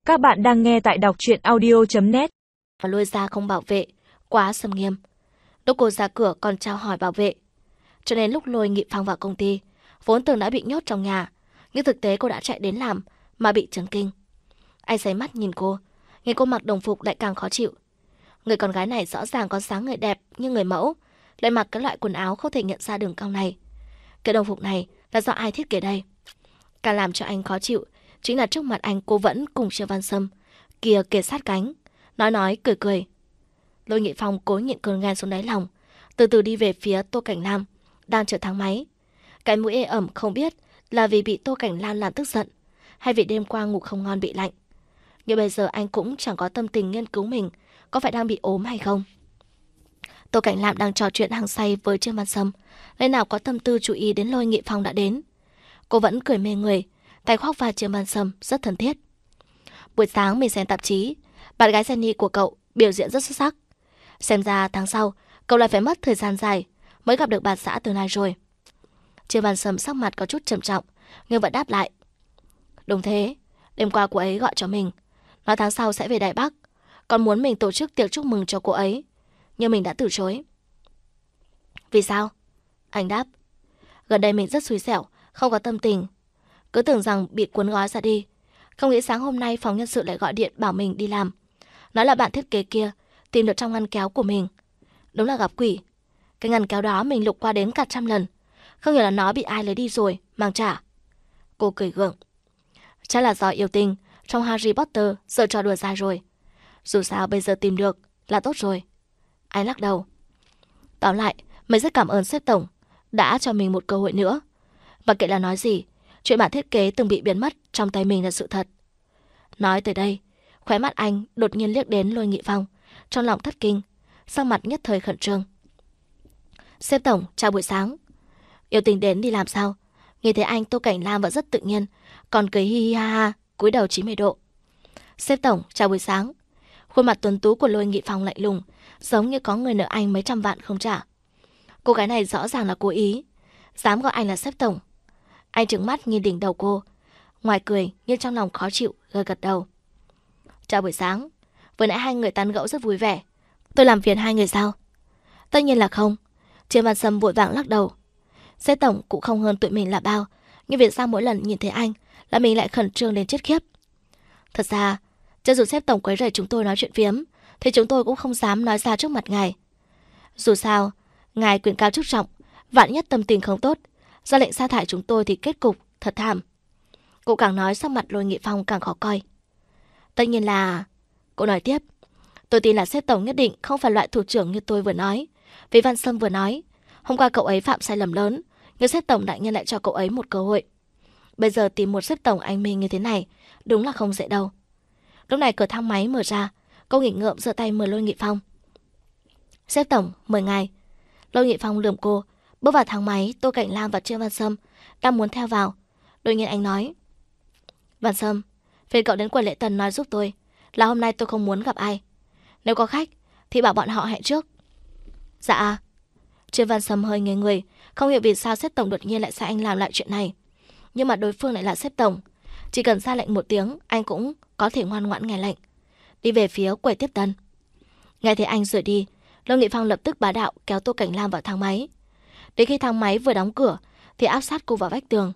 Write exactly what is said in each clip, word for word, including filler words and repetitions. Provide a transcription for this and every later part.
Các bạn đang nghe tại đọc truyện audio chấm net. Và lôi ra không bảo vệ, quá xâm nghiêm. Lúc cô ra cửa còn chào hỏi bảo vệ. Cho nên lúc Lôi Nghị Phong vào công ty, vốn tưởng đã bị nhốt trong nhà, nhưng thực tế cô đã chạy đến làm mà bị chấn kinh. Anh giấy mắt nhìn cô, nhìn cô mặc đồng phục lại càng khó chịu. Người con gái này rõ ràng có dáng người đẹp như người mẫu, lại mặc cái loại quần áo không thể nhận ra đường cong này. Cái đồng phục này là do ai thiết kế đây? Càng làm cho anh khó chịu chính là trước mặt anh cô vẫn cùng Trương Văn Sâm kia kề sát cánh, nói nói cười cười. Lôi Nghị Phong cố nhịn cơn ghen xuống đáy lòng, từ từ đi về phía Tô Cảnh Lam đang chở thang máy. Cái mũi ê ẩm không biết là vì bị Tô Cảnh Lam làm tức giận, hay vì đêm qua ngủ không ngon bị lạnh. Nhưng bây giờ anh cũng chẳng có tâm tình nghiên cứu mình có phải đang bị ốm hay không. Tô Cảnh Lam đang trò chuyện hăng say với Trương Văn Sâm, nên nào có tâm tư chú ý đến Lôi Nghị Phong đã đến. Cô vẫn cười mê người, tay khoác vai Trương Văn Sâm rất thân thiết. Buổi sáng mình xem tạp chí, bạn gái Jenny của cậu biểu diễn rất xuất sắc. Xem ra tháng sau cậu lại phải mất thời gian dài mới gặp được bà xã tương lai rồi. Trương Văn Sâm sắc mặt có chút trầm trọng, nhưng vẫn đáp lại. Đúng thế, đêm qua cô ấy gọi cho mình, nói tháng sau sẽ về Đài Bắc, còn muốn mình tổ chức tiệc chúc mừng cho cô ấy, nhưng mình đã từ chối. Vì sao? Anh đáp. Gần đây mình rất xui xẻo, không có tâm tình, cứ tưởng rằng bị cuốn gói ra đi. Không nghĩ sáng hôm nay phòng nhân sự lại gọi điện bảo mình đi làm, nói là bạn thiết kế kia tìm được trong ngăn kéo của mình. Đúng là gặp quỷ. Cái ngăn kéo đó mình lục qua đến cả trăm lần, không hiểu là nó bị ai lấy đi rồi mang trả. Cô cười gượng. Chắc là do yêu tình trong Harry Potter giờ trò đùa dài rồi. Dù sao bây giờ tìm được là tốt rồi. Anh lắc đầu. Tóm lại, mình rất cảm ơn sếp tổng đã cho mình một cơ hội nữa. Và kệ là nói gì, chuyện bản thiết kế từng bị biến mất trong tay mình là sự thật. Nói tới đây, khóe mắt anh đột nhiên liếc đến Lôi Nghị Phong, trong lòng thất kinh, sắc mặt nhất thời khẩn trương. Sếp tổng, chào buổi sáng. Yêu tình đến đi làm sao? Nghe thấy anh, Tô Cảnh Lam vẫn rất tự nhiên, còn cười hi hi ha ha, cúi đầu chín mươi độ. Sếp tổng, chào buổi sáng. Khuôn mặt tuấn tú của Lôi Nghị Phong lạnh lùng, giống như có người nợ anh mấy trăm vạn không trả. Cô gái này rõ ràng là cố ý, dám gọi anh là sếp tổng. Anh trừng mắt nhìn đỉnh đầu cô, ngoài cười nhưng trong lòng khó chịu, gật gật đầu. Chào buổi sáng. Vừa nãy hai người tán gẫu rất vui vẻ, tôi làm phiền hai người sao? Tất nhiên là không. Trương Văn Sâm vội vàng lắc đầu. Sếp tổng cũng không hơn tụi mình là bao, nhưng vì sao mỗi lần nhìn thấy anh là mình lại khẩn trương đến chết khiếp. Thật ra, cho dù sếp tổng quấy rầy chúng tôi nói chuyện phiếm, thì chúng tôi cũng không dám nói ra trước mặt ngài. Dù sao, ngài quyền cao chức trọng, vạn nhất tâm tình không tốt, ra lệnh sa thải chúng tôi thì kết cục thật thảm. Cô càng nói sắc mặt Lôi Nghị Phong càng khó coi. Tất nhiên là... Cô nói tiếp. Tôi tin là sếp tổng nhất định không phải loại thủ trưởng như tôi vừa nói. Vì Văn Sâm vừa nói, hôm qua cậu ấy phạm sai lầm lớn, nhưng sếp tổng đại nhân lại cho cậu ấy một cơ hội. Bây giờ tìm một sếp tổng anh minh như thế này, đúng là không dễ đâu. Lúc này cửa thang máy mở ra, cô nghịch ngợm giơ tay mời Lôi Nghị Phong. Sếp tổng, mời ngài. Lôi Nghị Phong lườm cô, bước vào thang máy. Tô Cảnh Lam và Trương Văn Sâm đang muốn theo vào. Đột nhiên anh nói. Văn Sâm, phiền cậu đến quầy lễ tân nói giúp tôi là hôm nay tôi không muốn gặp ai. Nếu có khách thì bảo bọn họ hẹn trước. Dạ. Trương Văn Sâm hơi ngây người, không hiểu vì sao sếp tổng đột nhiên lại sai anh làm lại chuyện này. Nhưng mà đối phương lại là sếp tổng, chỉ cần ra lệnh một tiếng anh cũng có thể ngoan ngoãn nghe lệnh. Đi về phía quầy tiếp tân. Nghe thấy anh rời đi, Lôi Nghị Phong lập tức bá đạo kéo Tô Cảnh Lam vào thang máy. Đến khi thang máy vừa đóng cửa thì áp sát cô vào vách tường.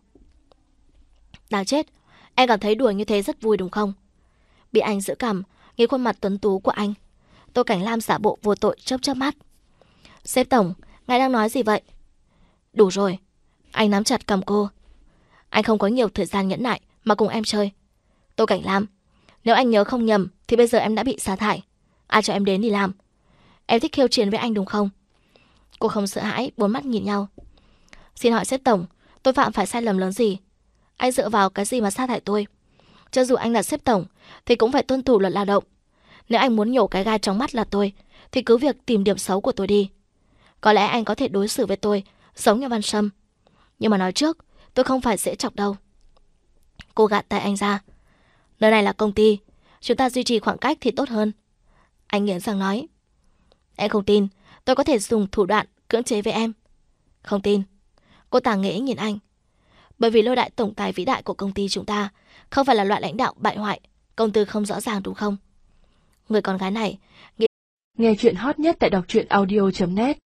Đáng chết, em cảm thấy đùa như thế rất vui đúng không? Bị anh giữ cằm, nhìn khuôn mặt tuấn tú của anh, Tô Cảnh Lam giả bộ vô tội chớp chớp mắt. Sếp tổng, ngài đang nói gì vậy? Đủ rồi. Anh nắm chặt cầm cô. Anh không có nhiều thời gian nhẫn nại mà cùng em chơi. Tô Cảnh Lam, nếu anh nhớ không nhầm thì bây giờ em đã bị sa thải. Ai cho em đến đi làm? Em thích khiêu chiến với anh đúng không? Cô không sợ hãi, bốn mắt nhìn nhau. Xin hỏi sếp tổng, tôi phạm phải sai lầm lớn gì? Anh dựa vào cái gì mà sa thải tôi? Cho dù anh là sếp tổng thì cũng phải tuân thủ luật lao động. Nếu anh muốn nhổ cái gai trong mắt là tôi thì cứ việc tìm điểm xấu của tôi đi. Có lẽ anh có thể đối xử với tôi giống như Văn Sâm, nhưng mà nói trước, tôi không phải dễ chọc đâu. Cô gạt tay anh ra. Nơi này là công ty, chúng ta duy trì khoảng cách thì tốt hơn. Anh nghiến răng nói. Em không tin tôi có thể dùng thủ đoạn cưỡng chế với em. Không tin. Cô tàng nghễ nhìn anh. Bởi vì Lôi đại tổng tài vĩ đại của công ty chúng ta không phải là loại lãnh đạo bại hoại Công Tư không rõ ràng đúng không? Người con gái này nghĩ... Nghe chuyện hot nhất tại đọc truyện audio chấm net